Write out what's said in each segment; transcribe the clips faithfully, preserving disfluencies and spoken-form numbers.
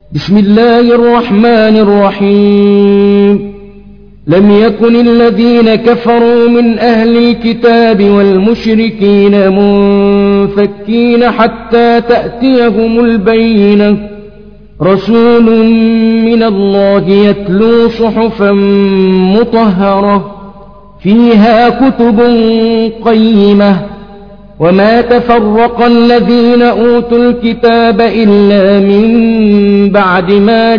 بسم الله الرحمن الرحيم لم يكن الذين كفروا من أهل الكتاب والمشركين منفكين حتى تأتيهم البينة رسول من الله يتلو صحفا مطهرة فيها كتب قيمة وما تفرق الذين أوتوا الكتاب إلا من بعد ما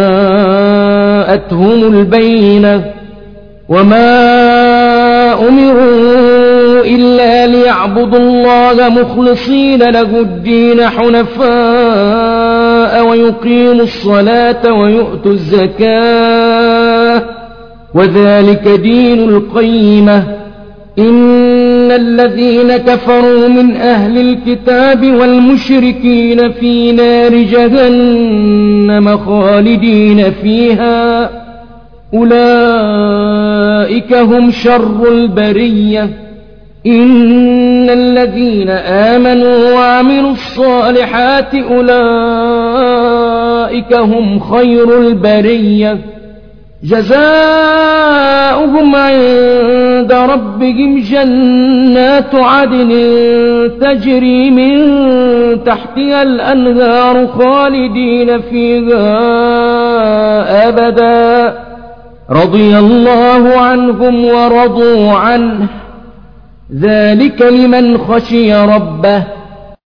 جاءتهم البينة وما أمروا إلا ليعبدوا الله مخلصين له الدين حنفاء ويقيموا الصلاة ويؤتوا الزكاة وذلك دين القيمة إن الذين كفروا من أهل الكتاب والمشركين في نار جهنم خالدين فيها أولئك هم شر البرية إن الذين آمنوا وعملوا الصالحات أولئك هم خير البرية جزاؤهم عند ربهم جنات عدن تجري من تحتها الأنهار خالدين فيها أبدا رضي الله عنهم ورضوا عنه ذلك لمن خشي ربه